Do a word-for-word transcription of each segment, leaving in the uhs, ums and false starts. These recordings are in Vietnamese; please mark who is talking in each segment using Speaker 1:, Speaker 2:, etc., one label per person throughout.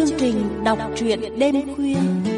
Speaker 1: chương trình đọc truyện đêm khuya.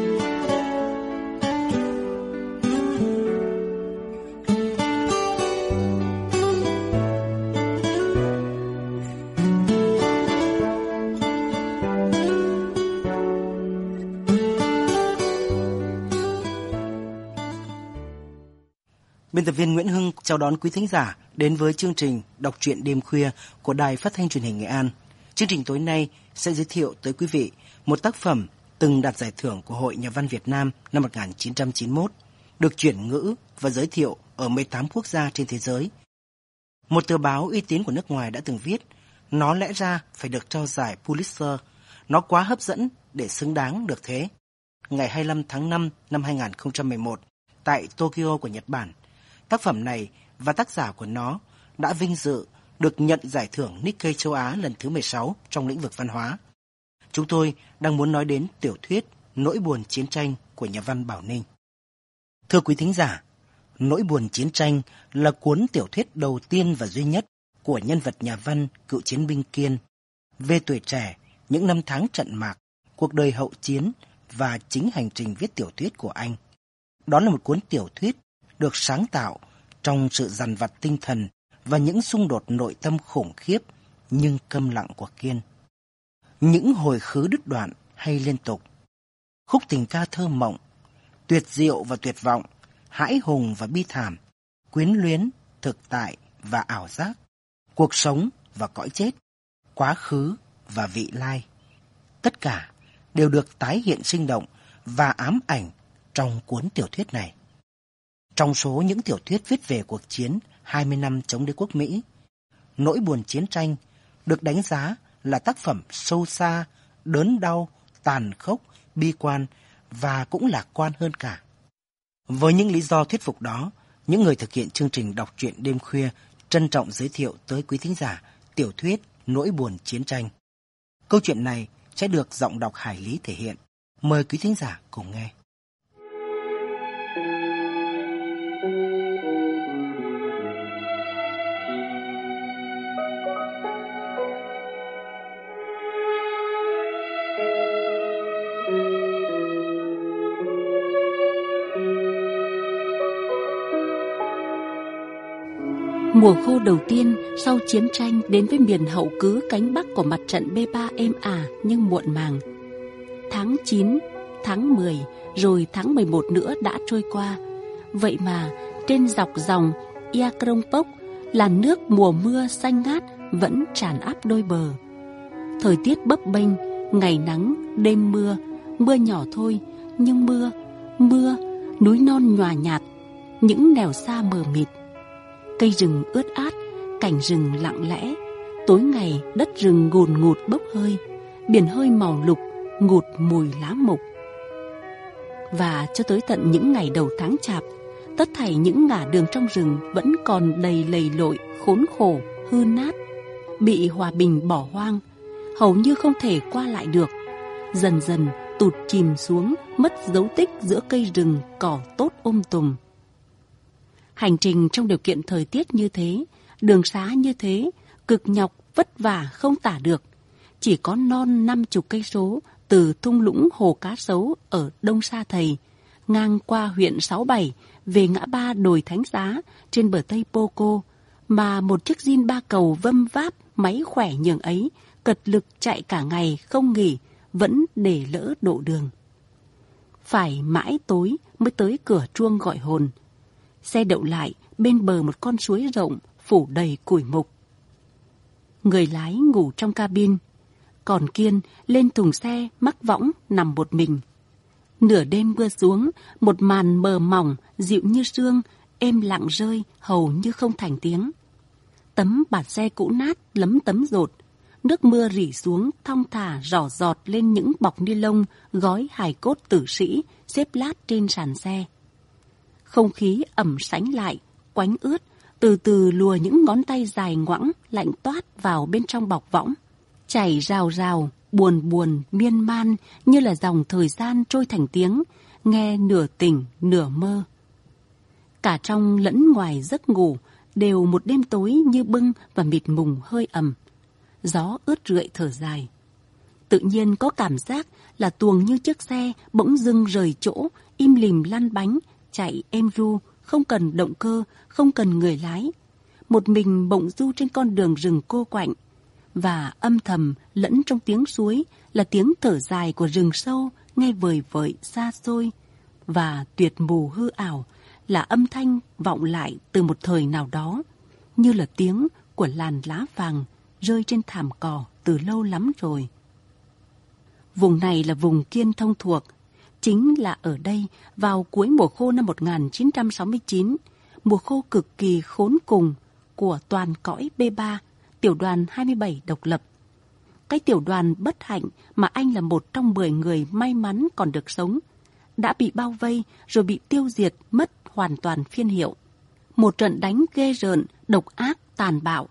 Speaker 2: Biên tập viên Nguyễn Hưng chào đón quý thính giả đến với chương trình đọc truyện đêm khuya của Đài Phát thanh Truyền hình Nghệ An. Chương trình tối nay sẽ giới thiệu tới quý vị một tác phẩm từng đạt giải thưởng của Hội Nhà văn Việt Nam năm một nghìn chín trăm chín mươi mốt, được chuyển ngữ và giới thiệu ở mười tám quốc gia trên thế giới. Một tờ báo uy tín của nước ngoài đã từng viết, nó lẽ ra phải được trao giải Pulitzer, nó quá hấp dẫn để xứng đáng được thế. Ngày hai mươi lăm tháng năm năm hai nghìn không trăm mười một, tại Tokyo của Nhật Bản, tác phẩm này và tác giả của nó đã vinh dự được nhận giải thưởng Nikkei châu Á lần thứ mười sáu trong lĩnh vực văn hóa. Chúng tôi đang muốn nói đến tiểu thuyết Nỗi buồn chiến tranh của nhà văn Bảo Ninh. Thưa quý thính giả, Nỗi buồn chiến tranh là cuốn tiểu thuyết đầu tiên và duy nhất của nhân vật nhà văn cựu chiến binh Kiên về tuổi trẻ, những năm tháng trận mạc, cuộc đời hậu chiến và chính hành trình viết tiểu thuyết của anh. Đó là một cuốn tiểu thuyết được sáng tạo trong sự dằn vặt tinh thần và những xung đột nội tâm khủng khiếp nhưng câm lặng của Kiên. Những hồi khứ đứt đoạn hay liên tục, khúc tình ca thơ mộng, tuyệt diệu và tuyệt vọng, hãi hùng và bi thảm, quyến luyến, thực tại và ảo giác, cuộc sống và cõi chết, quá khứ và vị lai. Tất cả đều được tái hiện sinh động và ám ảnh trong cuốn tiểu thuyết này. Trong số những tiểu thuyết viết về cuộc chiến hai mươi năm chống đế quốc Mỹ, Nỗi buồn chiến tranh được đánh giá là tác phẩm sâu xa, đớn đau, tàn khốc, bi quan và cũng lạc quan hơn cả. Với những lý do thuyết phục đó, những người thực hiện chương trình đọc truyện đêm khuya trân trọng giới thiệu tới quý thính giả tiểu thuyết Nỗi buồn chiến tranh. Câu chuyện này sẽ được giọng đọc Hải Lý thể hiện. Mời quý thính giả cùng nghe.
Speaker 1: Mùa khô đầu tiên sau chiến tranh đến với miền hậu cứ cánh bắc của mặt trận B ba êm ả nhưng muộn màng. Tháng chín, tháng mười, rồi tháng mười một nữa đã trôi qua. Vậy mà trên dọc dòng Ia Krongpok, làn nước mùa mưa xanh ngát vẫn tràn áp đôi bờ. Thời tiết bấp bênh, ngày nắng, đêm mưa, mưa nhỏ thôi, nhưng mưa, mưa, núi non nhòa nhạt, những nẻo xa mờ mịt. Cây rừng ướt át, cảnh rừng lặng lẽ, tối ngày đất rừng ngùn ngụt bốc hơi, biển hơi màu lục, ngụt mùi lá mục. Và cho tới tận những ngày đầu tháng chạp, tất thảy những ngả đường trong rừng vẫn còn đầy lầy lội, khốn khổ, hư nát, bị hòa bình bỏ hoang, hầu như không thể qua lại được, dần dần tụt chìm xuống, mất dấu tích giữa cây rừng cỏ tốt um tùm. Hành trình trong điều kiện thời tiết như thế, đường xá như thế, cực nhọc, vất vả không tả được. Chỉ có non năm chục cây số từ thung lũng Hồ Cá Sấu ở Đông Sa Thầy, ngang qua huyện Sáu Bảy về ngã ba đồi Thánh Giá trên bờ Tây Poco, mà một chiếc Jean ba cầu vâm váp máy khỏe nhường ấy, cật lực chạy cả ngày không nghỉ, vẫn để lỡ độ đường. Phải mãi tối mới tới cửa chuông gọi hồn. Xe đậu lại bên bờ một con suối rộng phủ đầy củi mục. Người lái ngủ trong cabin, còn Kiên lên thùng xe mắc võng nằm một mình. Nửa đêm mưa xuống, một màn mờ mỏng dịu như sương, êm lặng rơi hầu như không thành tiếng. Tấm bạt xe cũ nát lấm tấm dột, nước mưa rỉ xuống thong thả rỏ giọt lên những bọc ni lông gói hài cốt tử sĩ xếp lát trên sàn xe. Không khí ẩm sánh lại, quánh ướt, từ từ lùa những ngón tay dài ngoẵng lạnh toát vào bên trong bọc võng, chảy rào rào, buồn buồn, miên man như là dòng thời gian trôi thành tiếng, nghe nửa tỉnh, nửa mơ. Cả trong lẫn ngoài giấc ngủ đều một đêm tối như bưng và mịt mùng hơi ẩm. Gió ướt rượi thở dài. Tự Tự nhiên có cảm giác là tuồng như chiếc xe bỗng dưng rời chỗ, im lìm lăn bánh, chạy êm ru, không cần động cơ, không cần người lái. Một mình bỗng du trên con đường rừng cô quạnh. Và âm thầm lẫn trong tiếng suối là tiếng thở dài của rừng sâu nghe vời vợi xa xôi. Và tuyệt mù hư ảo là âm thanh vọng lại từ một thời nào đó, như là tiếng của làn lá vàng rơi trên thảm cỏ từ lâu lắm rồi. Vùng này là vùng Kiên thông thuộc. Chính là ở đây, vào cuối mùa khô năm một nghìn chín trăm sáu mươi chín, mùa khô cực kỳ khốn cùng của toàn cõi B ba, tiểu đoàn hai mươi bảy độc lập. Cái tiểu đoàn bất hạnh mà anh là một trong mười người may mắn còn được sống, đã bị bao vây rồi bị tiêu diệt mất hoàn toàn phiên hiệu. Một trận đánh ghê rợn, độc ác, tàn bạo.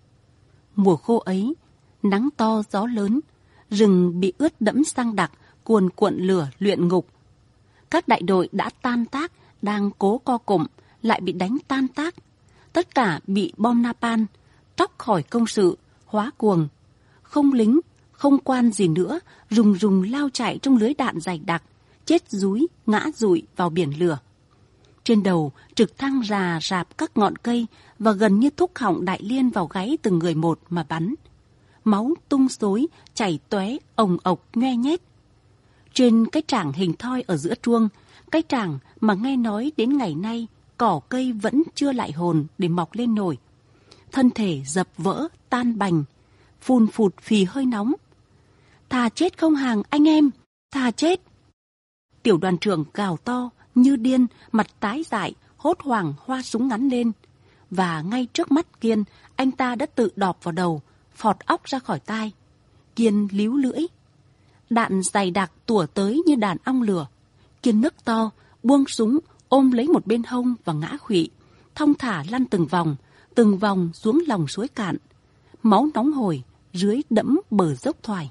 Speaker 1: Mùa khô ấy, nắng to gió lớn, rừng bị ướt đẫm xăng đặc, cuồn cuộn lửa luyện ngục. Các đại đội đã tan tác, đang cố co cụm, lại bị đánh tan tác. Tất cả bị bom napalm, tróc khỏi công sự, hóa cuồng. Không lính, không quan gì nữa, rùng rùng lao chạy trong lưới đạn dày đặc, chết dúi, ngã dụi vào biển lửa. Trên đầu, trực thăng rà rạp các ngọn cây và gần như thúc họng đại liên vào gáy từng người một mà bắn. Máu tung xối, chảy tóe, ồng ộc, nhoe nhét. Trên cái trảng hình thoi ở giữa truông, cái trảng mà nghe nói đến ngày nay, cỏ cây vẫn chưa lại hồn để mọc lên nổi. Thân thể dập vỡ, tan bành, phun phụt phì hơi nóng. Thà chết không hàng anh em, thà chết. Tiểu đoàn trưởng gào to, như điên, mặt tái dại, hốt hoảng hoa súng ngắn lên. Và ngay trước mắt Kiên, anh ta đã tự đọp vào đầu, phọt óc ra khỏi tai. Kiên líu lưỡi. Đạn dày đặc tủa tới như đàn ong lửa. Kiên nức to, buông súng, ôm lấy một bên hông và ngã khuỵu, thong thả lăn từng vòng, từng vòng xuống lòng suối cạn. Máu nóng hổi, dưới đẫm bờ dốc thoải.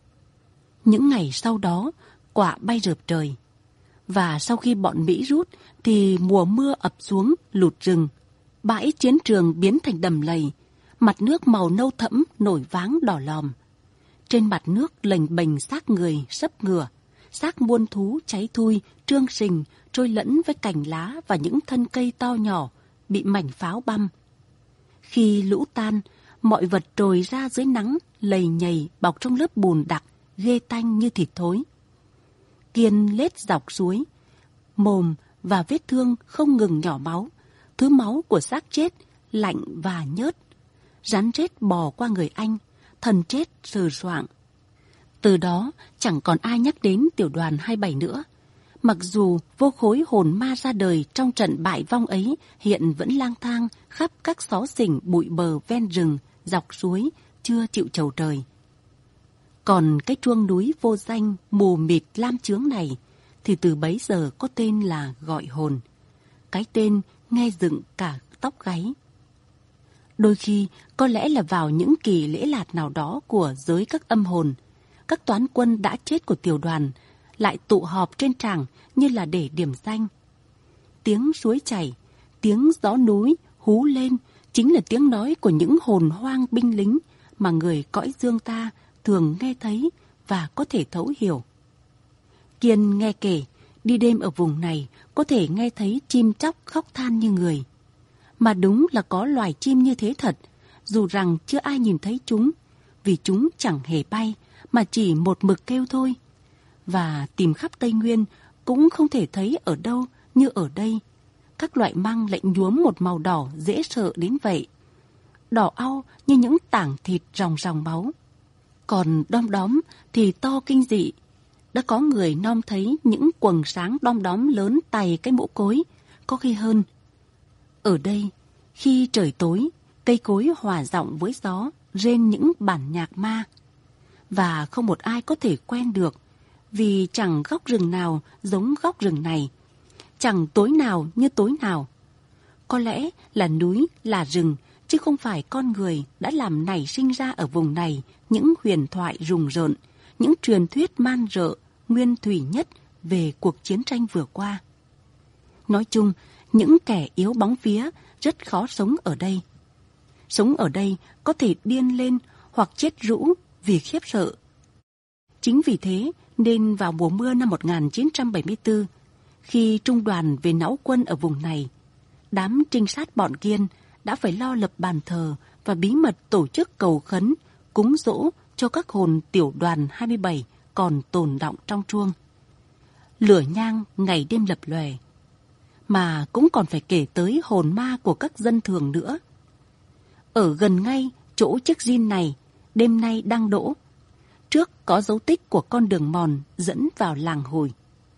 Speaker 1: Những ngày sau đó, quả bay rợp trời. Và sau khi bọn Mỹ rút, thì mùa mưa ập xuống, lụt rừng. Bãi chiến trường biến thành đầm lầy, mặt nước màu nâu thẫm nổi váng đỏ lòm. Trên mặt nước lềnh bềnh xác người sấp ngửa, xác muôn thú cháy thui, trương sình, trôi lẫn với cành lá và những thân cây to nhỏ, bị mảnh pháo băm. Khi lũ tan, mọi vật trồi ra dưới nắng, lầy nhầy bọc trong lớp bùn đặc, ghê tanh như thịt thối. Kiên lết dọc suối, mồm và vết thương không ngừng nhỏ máu, thứ máu của xác chết, lạnh và nhớt. Rắn rết bò qua người anh, thần chết sờ soạng. Từ đó chẳng còn ai nhắc đến tiểu đoàn hai mươi bảy nữa. Mặc dù vô khối hồn ma ra đời trong trận bại vong ấy hiện vẫn lang thang khắp các xó xỉnh bụi bờ ven rừng, dọc suối, chưa chịu chầu trời. Còn cái chuông núi vô danh mù mịt lam chướng này thì từ bấy giờ có tên là gọi hồn. Cái tên nghe dựng cả tóc gáy. Đôi khi có lẽ là vào những kỳ lễ lạt nào đó của giới các âm hồn, các toán quân đã chết của tiểu đoàn lại tụ họp trên tràng như là để điểm danh. Tiếng suối chảy, tiếng gió núi hú lên chính là tiếng nói của những hồn hoang binh lính mà người cõi dương ta thường nghe thấy và có thể thấu hiểu. Kiên nghe kể, đi đêm ở vùng này có thể nghe thấy chim chóc khóc than như người. Mà đúng là có loài chim như thế thật, dù rằng chưa ai nhìn thấy chúng, vì chúng chẳng hề bay, mà chỉ một mực kêu thôi. Và tìm khắp Tây Nguyên cũng không thể thấy ở đâu như ở đây. Các loại măng lại nhuốm một màu đỏ dễ sợ đến vậy. Đỏ au như những tảng thịt ròng ròng máu. Còn đom đóm thì to kinh dị. Đã có người nom thấy những quầng sáng đom đóm lớn tày cái mũ cối, có khi hơn. Ở đây, khi trời tối, cây cối hòa giọng với gió, rên những bản nhạc ma. Và không một ai có thể quen được, vì chẳng góc rừng nào giống góc rừng này, chẳng tối nào như tối nào. Có lẽ là núi, là rừng, chứ không phải con người đã làm nảy sinh ra ở vùng này những huyền thoại rùng rợn, những truyền thuyết man rợ, nguyên thủy nhất về cuộc chiến tranh vừa qua. Nói chung, những kẻ yếu bóng vía rất khó sống ở đây. Sống ở đây có thể điên lên hoặc chết rũ vì khiếp sợ. Chính vì thế nên vào mùa mưa năm một nghìn chín trăm bảy mươi tư, khi trung đoàn về náo quân ở vùng này, đám trinh sát bọn Kiên đã phải lo lập bàn thờ và bí mật tổ chức cầu khấn, cúng dỗ cho các hồn tiểu đoàn hai mươi bảy còn tồn đọng trong chuông. Lửa nhang ngày đêm lập lòe. Mà cũng còn phải kể tới hồn ma của các dân thường nữa. Ở gần ngay chỗ chiếc diên này, đêm nay đang đỗ. Trước có dấu tích của con đường mòn dẫn vào làng Hồi.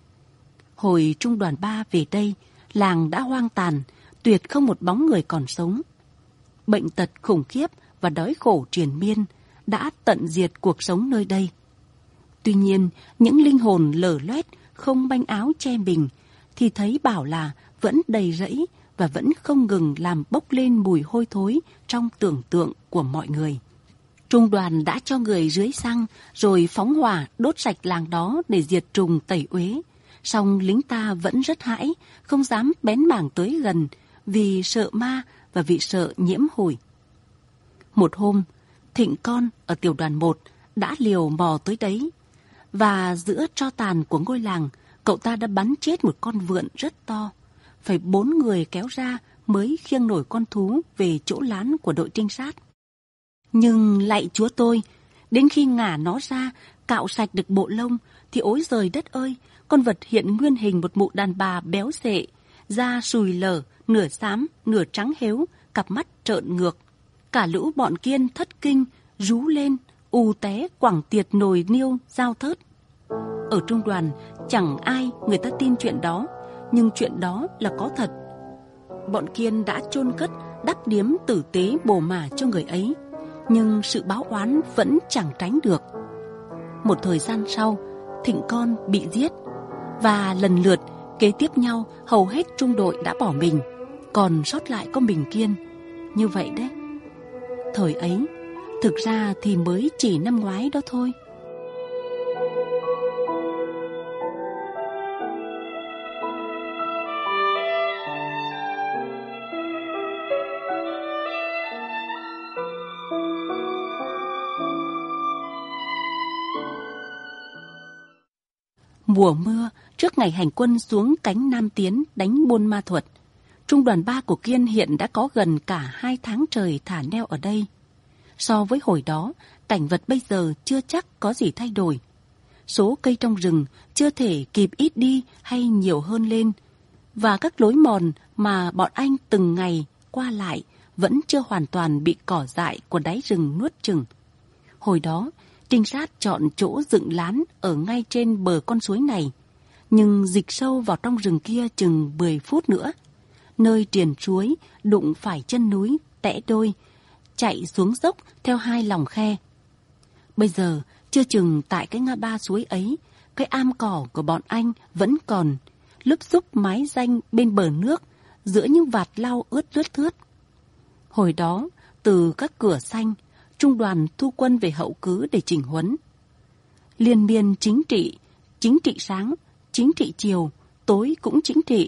Speaker 1: Hồi trung đoàn ba về đây, làng đã hoang tàn, tuyệt không một bóng người còn sống. Bệnh tật khủng khiếp và đói khổ triền miên đã tận diệt cuộc sống nơi đây. Tuy nhiên, những linh hồn lở loét, không manh áo che mình, thì thấy bảo là vẫn đầy rẫy và vẫn không ngừng làm bốc lên mùi hôi thối trong tưởng tượng của mọi người. Trung đoàn đã cho người dưới xăng rồi phóng hỏa đốt sạch làng đó để diệt trùng tẩy uế. Song lính ta vẫn rất hãi, không dám bén mảng tới gần vì sợ ma và vì sợ nhiễm hủi. Một hôm, Thịnh con ở tiểu đoàn một đã liều mò tới đấy. Và giữa tro tàn của ngôi làng, cậu ta đã bắn chết một con vượn rất to. Phải bốn người kéo ra mới khiêng nổi con thú về chỗ lán của đội trinh sát. Nhưng lạy Chúa tôi, đến khi ngả nó ra, cạo sạch được bộ lông, thì ối giời đất ơi, con vật hiện nguyên hình một mụ đàn bà béo xệ, da sùi lở, nửa xám, nửa trắng héo, cặp mắt trợn ngược. Cả lũ bọn Kiên thất kinh, rú lên, ù té quẳng tiệt nồi niêu, dao thớt. Ở trung đoàn, chẳng ai người ta tin chuyện đó, nhưng chuyện đó là có thật. Bọn Kiên đã chôn cất, đắp điếm tử tế bồ mả cho người ấy, nhưng sự báo oán vẫn chẳng tránh được. Một thời gian sau, Thịnh con bị giết, và lần lượt kế tiếp nhau hầu hết trung đội đã bỏ mình, còn sót lại có mình Kiên. Như vậy đấy. Thời ấy, thực ra thì mới chỉ năm ngoái đó thôi. Mùa mưa, trước ngày hành quân xuống cánh Nam Tiến đánh Buôn Ma Thuột, trung đoàn ba của Kiên hiện đã có gần cả hai tháng trời thả neo ở đây. So với hồi đó, cảnh vật bây giờ chưa chắc có gì thay đổi. Số cây trong rừng chưa thể kịp ít đi hay nhiều hơn lên, và các lối mòn mà bọn anh từng ngày qua lại vẫn chưa hoàn toàn bị cỏ dại của đáy rừng nuốt chửng. Hồi đó, trinh sát chọn chỗ dựng lán ở ngay trên bờ con suối này, nhưng dịch sâu vào trong rừng kia chừng mười phút nữa. Nơi triền suối đụng phải chân núi tẽ đôi, chạy xuống dốc theo hai lòng khe. Bây giờ, chưa chừng tại cái ngã ba suối ấy, cái am cỏ của bọn anh vẫn còn, lúp xúp mái ranh bên bờ nước, giữa những vạt lau ướt lướt thướt. Hồi đó, từ các cửa xanh, trung đoàn thu quân về hậu cứ để chỉnh huấn. Liên miên chính trị, chính trị sáng, chính trị chiều, tối cũng chính trị.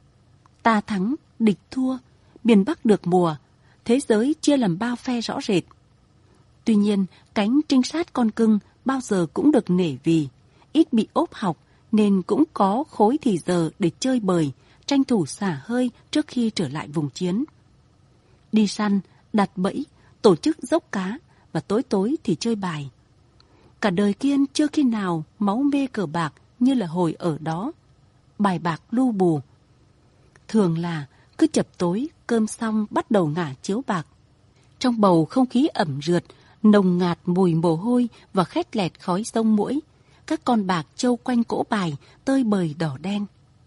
Speaker 1: Ta thắng, địch thua, miền Bắc được mùa, thế giới chia làm ba phe rõ rệt. Tuy nhiên, cánh trinh sát con cưng bao giờ cũng được nể vì, ít bị ốp học nên cũng có khối thì giờ để chơi bời, tranh thủ xả hơi trước khi trở lại vùng chiến. Đi săn, đặt bẫy, tổ chức dốc cá và tối tối thì chơi bài. Cả đời Kiên chưa khi nào máu mê cờ bạc như là hồi ở đó. Bài bạc lu bù. Thường là cứ chập tối, cơm xong bắt đầu ngả chiếu bạc. Trong bầu không khí ẩm rượt, nồng ngạt mùi mồ hôi và khét lẹt khói sông muỗi, các con bạc trâu quanh cỗ bài tơi bời đỏ đen.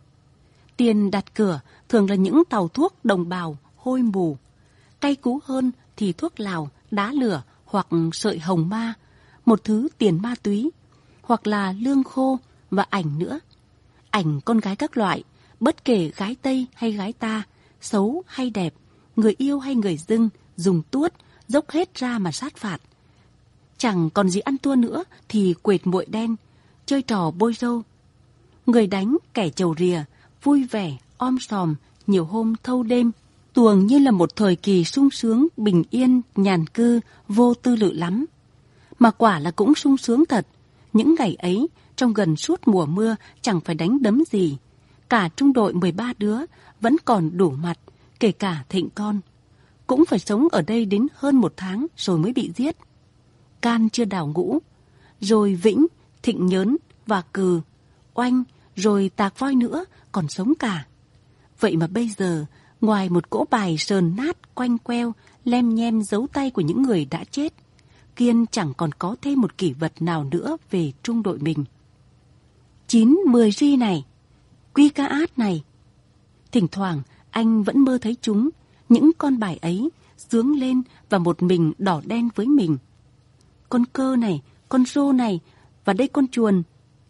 Speaker 1: Tiền đặt cửa thường là những tàu thuốc đồng bào hôi mù. Cay cú hơn thì thuốc lào, đá lửa hoặc sợi hồng ma, một thứ tiền ma túy, hoặc là lương khô và ảnh nữa. Ảnh con gái các loại, bất kể gái Tây hay gái ta, xấu hay đẹp, người yêu hay người dưng, dùng tuốt, dốc hết ra mà sát phạt. Chẳng còn gì ăn thua nữa thì quệt muội đen, chơi trò bôi râu. Người đánh kẻ chầu rìa, vui vẻ, om sòm, nhiều hôm thâu đêm, tuồng như là một thời kỳ sung sướng, bình yên, nhàn cư, vô tư lự lắm. Mà quả là cũng sung sướng thật, Những ngày ấy, trong gần suốt mùa mưa chẳng phải đánh đấm gì. Cả trung đội mười ba đứa vẫn còn đủ mặt, kể cả Thịnh con. Cũng phải sống ở đây đến hơn một tháng rồi mới bị giết. Can chưa đào ngũ, rồi Vĩnh, Thịnh Nhớn và Cừ, Oanh, rồi Tạc Voi nữa còn sống cả. Vậy mà bây giờ, ngoài một cỗ bài sờn nát, quanh queo, lem nhem dấu tay của những người đã chết, Kiên chẳng còn có thêm một kỷ vật nào nữa về trung đội mình. Chín, mười ri này, quy ca át này. Thỉnh thoảng, anh vẫn mơ thấy chúng, những con bài ấy, sướng lên và một mình đỏ đen với mình. Con cơ này, con rô này, và đây con chuồn.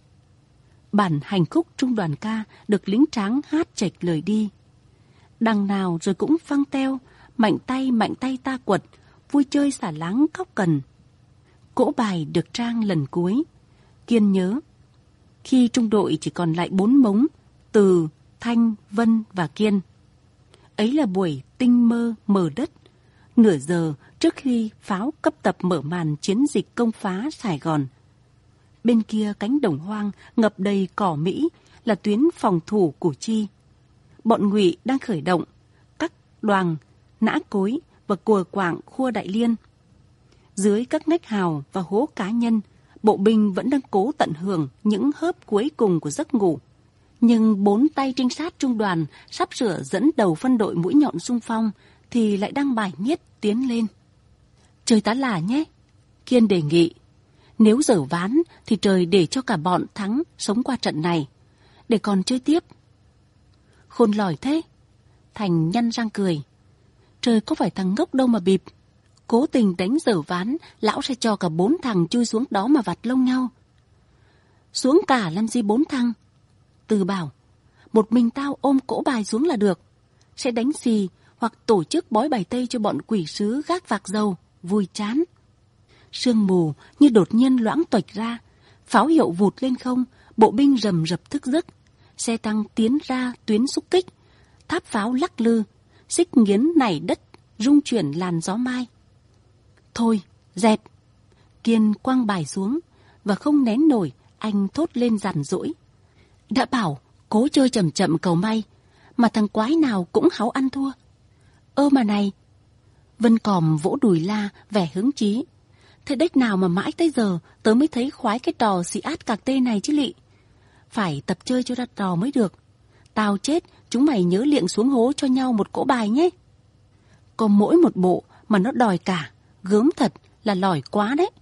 Speaker 1: Bản hành khúc trung đoàn ca được lính tráng hát chệch lời đi. Đằng nào rồi cũng phăng teo, mạnh tay mạnh tay ta quật, vui chơi xả láng khóc cần. Cỗ bài được trang lần cuối. Kiên nhớ, khi trung đội chỉ còn lại bốn mống, Từ, Thanh, Vân và Kiên. Ấy là buổi tinh mơ mờ đất, nửa giờ trước khi pháo cấp tập mở màn chiến dịch công phá Sài Gòn. Bên kia cánh đồng hoang ngập đầy cỏ Mỹ là tuyến phòng thủ Củ Chi. Bọn Ngụy đang khởi động, các đoàn, nã cối và cùa quảng khua Đại Liên. Dưới các nách hào và hố cá nhân, bộ binh vẫn đang cố tận hưởng những hớp cuối cùng của giấc ngủ. Nhưng bốn tay trinh sát trung đoàn sắp sửa dẫn đầu phân đội mũi nhọn xung phong thì lại đang bài miết tiến lên. Chơi tá là nhé, Kiên đề nghị. Nếu dở ván thì trời để cho cả bọn thắng sống qua trận này, để còn chơi tiếp. Khôn lỏi thế. Thành nhăn răng cười. Trời có phải thằng ngốc đâu mà bịp. Cố tình đánh dở ván, lão sẽ cho cả bốn thằng chui xuống đó mà vặt lông nhau. Xuống cả làm gì bốn thằng? Từ bảo, một mình tao ôm cỗ bài xuống là được. Sẽ đánh xì hoặc tổ chức bói bài tây cho bọn quỷ sứ gác vạc dầu, vui chán. Sương mù như đột nhiên loãng tuệch ra, pháo hiệu vụt lên không, bộ binh rầm rập thức giấc. Xe tăng tiến ra tuyến xúc kích, tháp pháo lắc lư, xích nghiến nảy đất, rung chuyển làn gió mai. Thôi, dẹp. Kiên quăng bài xuống, và không nén nổi, anh thốt lên dằn dỗi. Đã bảo, cố chơi chậm chậm cầu may, mà thằng quái nào cũng háo ăn thua. Ơ mà này. Vân Còm vỗ đùi la, vẻ hứng chí. Thế đếch nào mà mãi tới giờ, tớ mới thấy khoái cái trò xì át cạc tê này chứ lị. Phải tập chơi cho ra trò mới được. Tao chết, chúng mày nhớ liệng xuống hố cho nhau một cỗ bài nhé. Có mỗi một bộ mà nó đòi cả, gớm thật là lỏi quá đấy.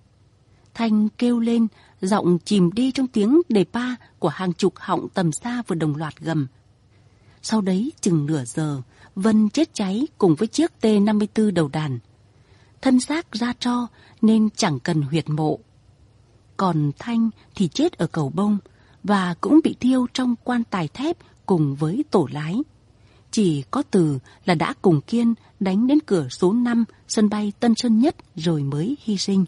Speaker 1: Thanh kêu lên, giọng chìm đi trong tiếng đề pa của hàng chục họng tầm xa vừa đồng loạt gầm. Sau đấy chừng nửa giờ, Vân chết cháy cùng với chiếc T năm mươi tư đầu đàn. Thân xác ra tro nên chẳng cần huyệt mộ. Còn Thanh thì chết ở cầu bông và cũng bị thiêu trong quan tài thép cùng với tổ lái. Chỉ có Từ là đã cùng Kiên đánh đến cửa số năm sân bay Tân Sơn Nhất rồi mới hy sinh.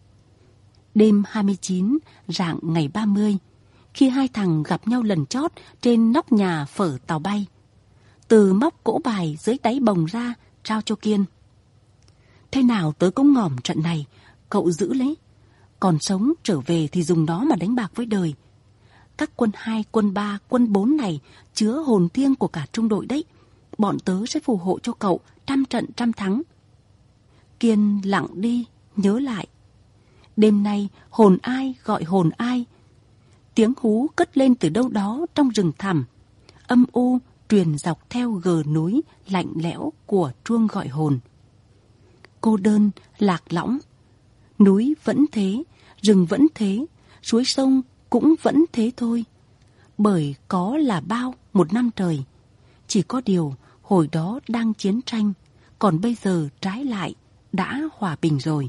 Speaker 1: Đêm hai mươi chín, rạng ngày ba mươi, khi hai thằng gặp nhau lần chót trên nóc nhà phở tàu bay, Từ móc cỗ bài dưới đáy bồng ra trao cho Kiên. Thế nào tớ cũng ngỏm trận này, cậu giữ lấy. Còn sống trở về thì dùng nó mà đánh bạc với đời. Các quân hai, quân ba, quân bốn này chứa hồn thiêng của cả trung đội đấy. Bọn tớ sẽ phù hộ cho cậu trăm trận trăm thắng. Kiên lặng đi, nhớ lại. Đêm nay hồn ai gọi hồn ai. Tiếng hú cất lên từ đâu đó trong rừng thẳm. Âm u truyền dọc theo gờ núi lạnh lẽo của chuông gọi hồn. Cô đơn, lạc lõng. Núi vẫn thế, rừng vẫn thế, suối sông cũng vẫn thế thôi. Bởi có là bao một năm trời. Chỉ có điều hồi đó đang chiến tranh, còn bây giờ trái lại đã hòa bình rồi.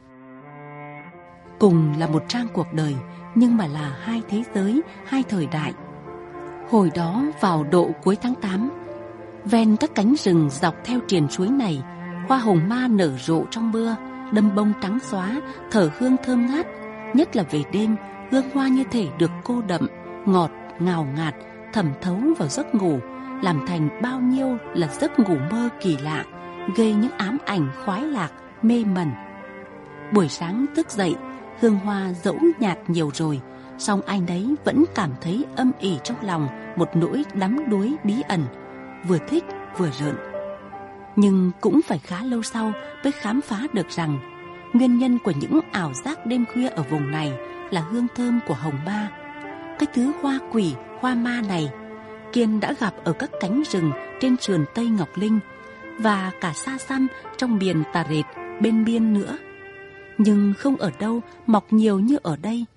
Speaker 1: Cùng là một trang cuộc đời, nhưng mà là hai thế giới, hai thời đại. Hồi đó vào độ cuối tháng tám, ven các cánh rừng dọc theo triền suối này, hoa hồng ma nở rộ trong mưa, đâm bông trắng xóa, thở hương thơm ngát. Nhất là về đêm, hương hoa như thể được cô đậm, ngọt, ngào ngạt, thẩm thấu vào giấc ngủ, làm thành bao nhiêu là giấc ngủ mơ kỳ lạ, gây những ám ảnh khoái lạc, mê mẩn. Buổi sáng thức dậy, Hương hoa dẫu nhạt nhiều rồi, song ai nấy vẫn cảm thấy âm ỉ trong lòng một nỗi đắm đuối bí ẩn, vừa thích vừa rợn. Nhưng cũng phải khá lâu sau mới khám phá được rằng nguyên nhân của những ảo giác đêm khuya ở vùng này là hương thơm của hồng ma. Cái thứ hoa quỷ, hoa ma này Kiên đã gặp ở các cánh rừng trên sườn Tây Ngọc Linh và cả xa xăm trong miền Tà Rệt bên biên nữa. Nhưng không ở đâu mọc nhiều như ở đây.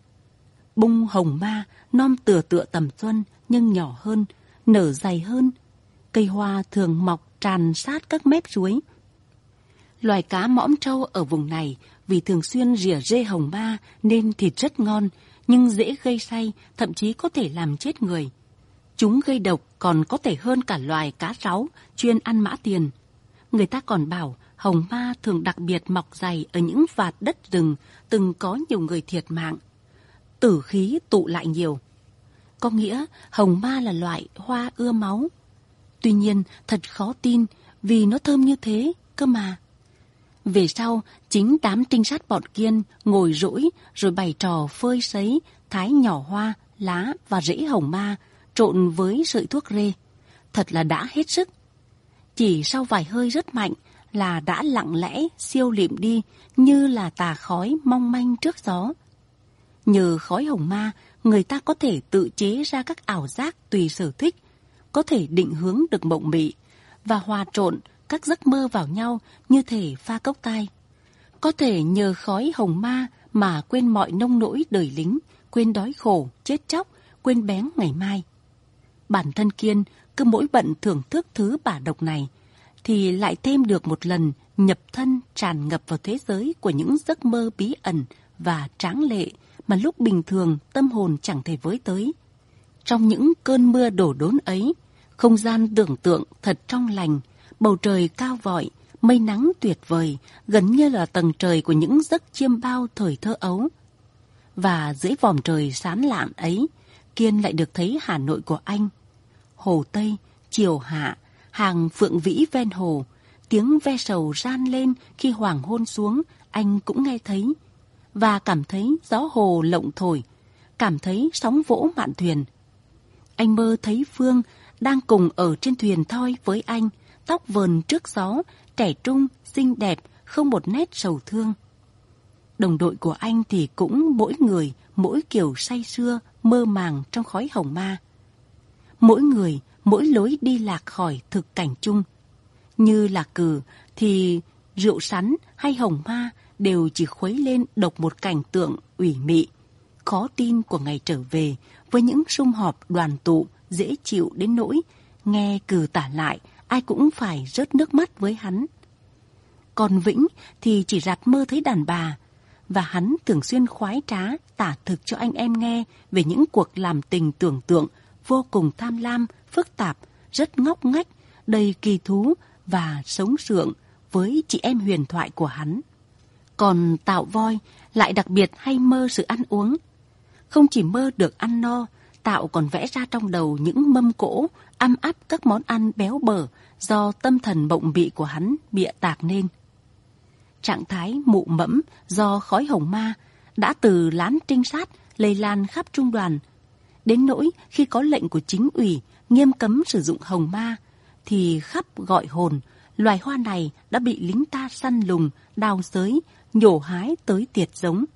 Speaker 1: Bung hồng ma non tựa tựa tầm xuân nhưng nhỏ hơn, nở dày hơn. Cây hoa thường mọc tràn sát các mép suối. Loài cá mõm trâu ở vùng này vì thường xuyên rỉa rê hồng ma nên thịt rất ngon, nhưng dễ gây say, thậm chí có thể làm chết người. Chúng gây độc còn có thể hơn cả loài cá sáo chuyên ăn mã tiền. Người ta còn bảo hồng ma thường đặc biệt mọc dày ở những vạt đất rừng từng có nhiều người thiệt mạng. Tử khí tụ lại nhiều. Có nghĩa hồng ma là loại hoa ưa máu. Tuy nhiên thật khó tin vì nó thơm như thế cơ mà. Về sau, chính đám trinh sát bọn Kiên ngồi rỗi rồi bày trò phơi sấy, thái nhỏ hoa, lá và rễ hồng ma trộn với sợi thuốc rê. Thật là đã hết sức. Chỉ sau vài hơi rất mạnh là đã lặng lẽ siêu lịm đi như là tà khói mong manh trước gió. Nhờ khói hồng ma, người ta có thể tự chế ra các ảo giác tùy sở thích, có thể định hướng được mộng mị và hòa trộn các giấc mơ vào nhau như thể pha cốc tai. Có thể nhờ khói hồng ma mà quên mọi nông nỗi đời lính, quên đói khổ, chết chóc, quên bén ngày mai. Bản thân Kiên cứ mỗi bận thưởng thức thứ bả độc này thì lại thêm được một lần nhập thân tràn ngập vào thế giới của những giấc mơ bí ẩn và tráng lệ mà lúc bình thường tâm hồn chẳng thể với tới. Trong những cơn mưa đổ đốn ấy, không gian tưởng tượng thật trong lành, bầu trời cao vọi, mây nắng tuyệt vời, gần như là tầng trời của những giấc chiêm bao thời thơ ấu. Và dưới vòm trời sáng lạn ấy, Kiên lại được thấy Hà Nội của anh. Hồ Tây, chiều hạ, hàng phượng vĩ ven hồ, tiếng ve sầu ran lên khi hoàng hôn xuống, anh cũng nghe thấy. Và cảm thấy gió hồ lộng thổi, cảm thấy sóng vỗ mạn thuyền. Anh mơ thấy Phương đang cùng ở trên thuyền thoi với anh, tóc vờn trước gió, trẻ trung, xinh đẹp, không một nét sầu thương. Đồng đội của anh thì cũng mỗi người, mỗi kiểu say sưa, mơ màng trong khói hồng ma. Mỗi người, mỗi lối đi lạc khỏi thực cảnh chung. Như Lạc Cừ thì rượu sắn hay hồng ma đều chỉ khuấy lên độc một cảnh tượng ủy mị, khó tin của ngày trở về với những sum họp đoàn tụ dễ chịu đến nỗi nghe Cừ tả lại ai cũng phải rớt nước mắt với hắn. Còn Vĩnh thì chỉ rạt mơ thấy đàn bà, và hắn thường xuyên khoái trá tả thực cho anh em nghe về những cuộc làm tình tưởng tượng vô cùng tham lam, phức tạp, rất ngóc ngách, đầy kỳ thú và sống sượng với chị em huyền thoại của hắn. Còn Tạo Voi lại đặc biệt hay mơ sự ăn uống. Không chỉ mơ được ăn no, Tạo còn vẽ ra trong đầu những mâm cỗ, âm ắp các món ăn béo bở do tâm thần mộng mị của hắn bịa tạc nên. Trạng thái mụ mẫm do khói hồng ma đã từ lán trinh sát lây lan khắp trung đoàn. Đến nỗi khi có lệnh của chính ủy nghiêm cấm sử dụng hồng ma, thì khắp gọi hồn, loài hoa này đã bị lính ta săn lùng, đào xới, nhổ hái tới tiệt giống.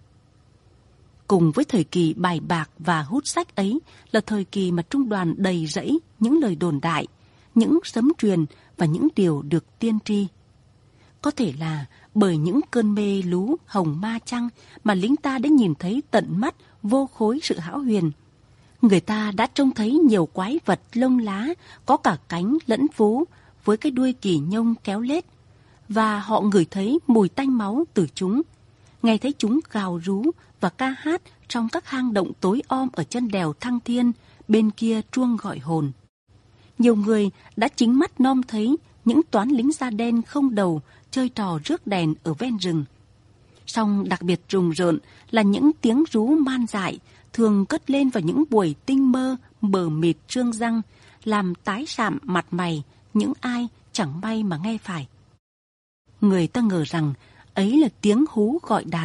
Speaker 1: Cùng với thời kỳ bài bạc và hút sách ấy là thời kỳ mà trung đoàn đầy rẫy những lời đồn đại, những sấm truyền và những điều được tiên tri. Có thể là bởi những cơn mê lú hồng ma chăng mà lính ta đã nhìn thấy tận mắt vô khối sự hão huyền. Người ta đã trông thấy nhiều quái vật lông lá, có cả cánh lẫn vú, với cái đuôi kỳ nhông kéo lết, và họ ngửi thấy mùi tanh máu từ chúng, nghe thấy chúng gào rú và ca hát trong các hang động tối om ở chân đèo Thăng Thiên, bên kia chuông gọi hồn. Nhiều người đã chính mắt nom thấy những toán lính da đen không đầu chơi trò rước đèn ở ven rừng. Song đặc biệt rùng rợn là những tiếng rú man dại thường cất lên vào những buổi tinh mơ mờ mịt trương răng, làm tái sạm mặt mày những ai chẳng may mà nghe phải. Người ta ngờ rằng ấy là tiếng hú gọi đàn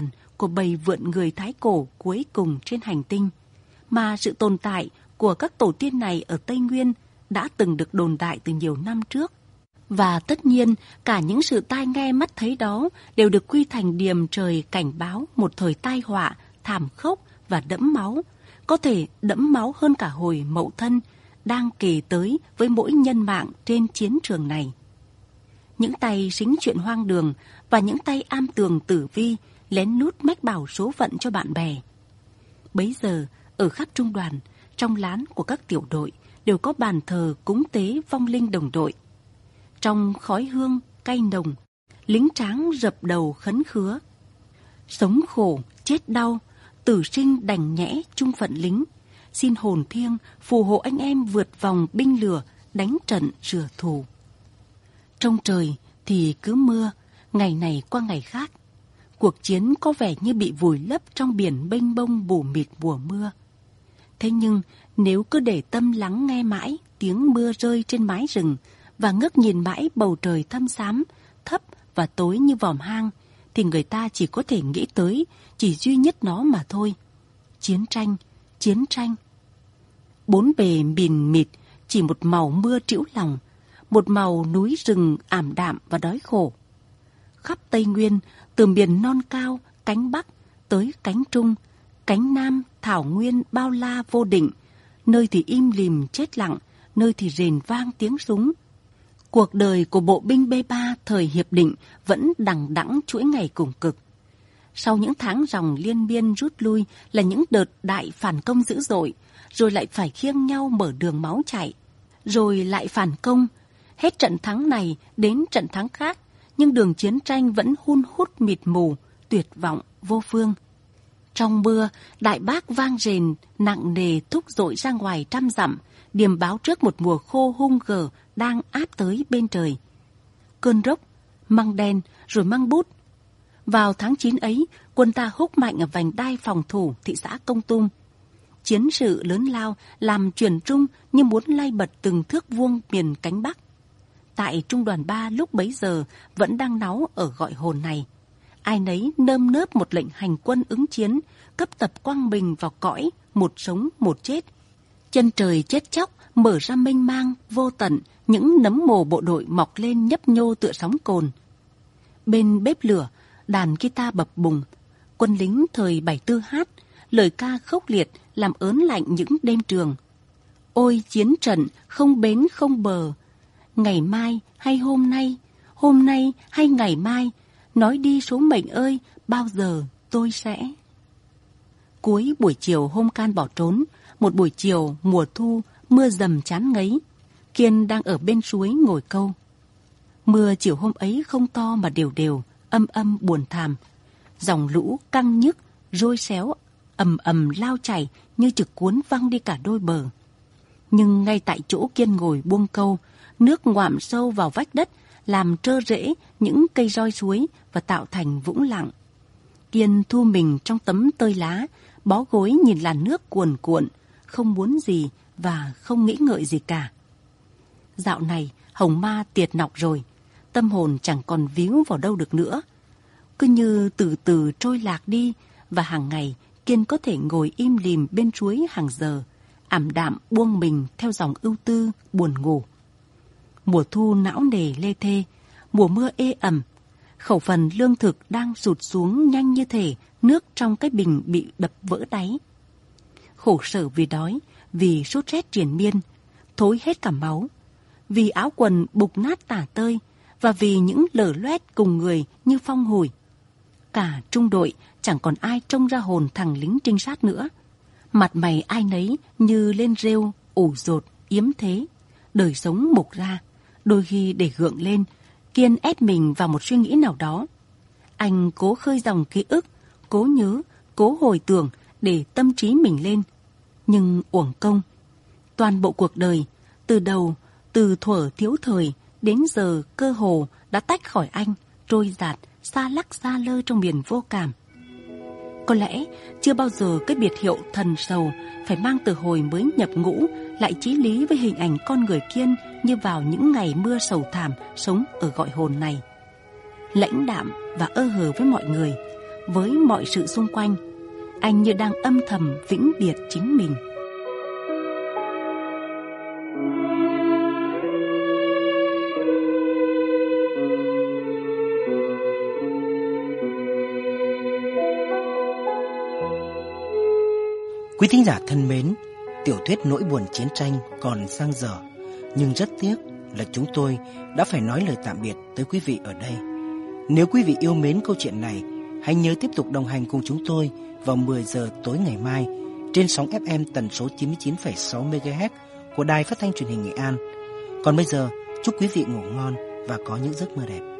Speaker 1: của bầy vượn người Thái Cổ cuối cùng trên hành tinh, mà sự tồn tại của các tổ tiên này ở Tây Nguyên đã từng được đồn đại từ nhiều năm trước. Và tất nhiên, cả những sự tai nghe mắt thấy đó đều được quy thành điềm trời cảnh báo một thời tai họa, thảm khốc và đẫm máu, có thể đẫm máu hơn cả hồi Mậu Thân, đang kề tới với mỗi nhân mạng trên chiến trường này. Những tay xính chuyện hoang đường và những tay am tường tử vi lén lút mách bảo số phận cho bạn bè. Bấy giờ, ở khắp trung đoàn, trong lán của các tiểu đội đều có bàn thờ cúng tế vong linh đồng đội. Trong khói hương cay nồng, lính tráng rập đầu khấn khứa. Sống khổ, chết đau, tử sinh đành nhẽ chung phận lính. Xin hồn thiêng phù hộ anh em vượt vòng binh lửa, đánh trận rửa thù. Trong trời thì cứ mưa, ngày này qua ngày khác. Cuộc chiến có vẻ như bị vùi lấp trong biển mênh mông bù mịt mùa mưa. Thế nhưng nếu cứ để tâm lắng nghe mãi tiếng mưa rơi trên mái rừng và ngước nhìn mãi bầu trời thâm xám, thấp và tối như vòm hang, thì người ta chỉ có thể nghĩ tới chỉ duy nhất nó mà thôi. Chiến tranh, chiến tranh. Bốn bề mìn mịt, chỉ một màu mưa trĩu lòng, một màu núi rừng ảm đạm và đói khổ. Khắp Tây Nguyên, từ miền non cao, cánh Bắc, tới cánh Trung, cánh Nam, thảo nguyên bao la vô định, nơi thì im lìm chết lặng, nơi thì rền vang tiếng súng. Cuộc đời của bộ binh B ba thời hiệp định vẫn đằng đẵng chuỗi ngày cùng cực. Sau những tháng ròng liên miên rút lui là những đợt đại phản công dữ dội, rồi lại phải khiêng nhau mở đường máu chảy, rồi lại phản công. Hết trận thắng này đến trận thắng khác, nhưng đường chiến tranh vẫn hun hút mịt mù, tuyệt vọng vô phương. Trong mưa, đại bác vang rền nặng nề thúc dội ra ngoài trăm dặm, điềm báo trước một mùa khô hung gờ đang áp tới bên trời. Cơn rốc, măng đen, rồi măng bút. Vào tháng chín ấy, quân ta húc mạnh ở vành đai phòng thủ thị xã Công Tum. Chiến sự lớn lao làm chuyển trung như muốn lay bật từng thước vuông miền cánh Bắc. Tại trung đoàn ba lúc bấy giờ vẫn đang náu ở gọi hồn này. Ai nấy nơm nớp một lệnh hành quân ứng chiến, cấp tập quăng mình vào cõi, một sống một chết. Chân trời chết chóc mở ra mênh mang, vô tận, những nấm mồ bộ đội mọc lên nhấp nhô tựa sóng cồn. Bên bếp lửa, đàn guitar bập bùng, quân lính thời bảy tư hát, lời ca khốc liệt làm ớn lạnh những đêm trường. Ôi chiến trận không bến không bờ, ngày mai hay hôm nay, hôm nay hay ngày mai, nói đi số mệnh ơi, bao giờ tôi sẽ. Cuối buổi chiều hôm can bỏ trốn, một buổi chiều mùa thu, mưa dầm chán ngấy, Kiên đang ở bên suối ngồi câu. Mưa chiều hôm ấy không to mà đều đều, âm âm buồn thảm. Dòng lũ căng nhức, rôi xéo, ầm ầm lao chảy như trực cuốn văng đi cả đôi bờ. Nhưng ngay tại chỗ Kiên ngồi buông câu, nước ngoạm sâu vào vách đất, làm trơ rễ những cây roi suối và tạo thành vũng lặng. Kiên thu mình trong tấm tơi lá, bó gối nhìn làn nước cuồn cuộn, không muốn gì và không nghĩ ngợi gì cả. Dạo này hồng ma tiệt nọc rồi, tâm hồn chẳng còn víu vào đâu được nữa. Cứ như từ từ trôi lạc đi, và hàng ngày Kiên có thể ngồi im lìm bên suối hàng giờ, ảm đạm buông mình theo dòng ưu tư buồn ngủ. Mùa thu não nề lê thê, mùa mưa ê ẩm, khẩu phần lương thực đang sụt xuống nhanh như thể nước trong cái bình bị đập vỡ đáy. Khổ sở vì đói, vì sốt rét triền miên, thối hết cả máu, vì áo quần bục nát tả tơi, và vì những lở loét cùng người như phong hủi. Cả trung đội chẳng còn ai trông ra hồn thằng lính trinh sát nữa. Mặt mày ai nấy như lên rêu, ủ dột, yếm thế. Đời sống mục ra, đôi khi để gượng lên, Kiên ép mình vào một suy nghĩ nào đó. Anh cố khơi dòng ký ức, cố nhớ, cố hồi tưởng để tâm trí mình lên. Nhưng uổng công. Toàn bộ cuộc đời, từ đầu, từ thuở thiếu thời đến giờ cơ hồ đã tách khỏi anh, trôi dạt, xa lắc xa lơ trong miền vô cảm. Có lẽ chưa bao giờ cái biệt hiệu thần sầu phải mang từ hồi mới nhập ngũ lại chí lý với hình ảnh con người Kiên như vào những ngày mưa sầu thảm sống ở gọi hồn này. Lãnh đạm và ơ hờ với mọi người, với mọi sự xung quanh, anh như đang âm thầm vĩnh biệt chính mình.
Speaker 2: Quý thính giả thân mến, tiểu thuyết Nỗi buồn chiến tranh còn dang dở, nhưng rất tiếc là chúng tôi đã phải nói lời tạm biệt tới quý vị ở đây. Nếu quý vị yêu mến câu chuyện này, hãy nhớ tiếp tục đồng hành cùng chúng tôi vào mười giờ tối ngày mai trên sóng ép em tần số chín mươi chín phẩy sáu mê ga héc của Đài Phát thanh Truyền hình Nghệ An. Còn bây giờ, chúc quý vị ngủ ngon và có những giấc mơ đẹp.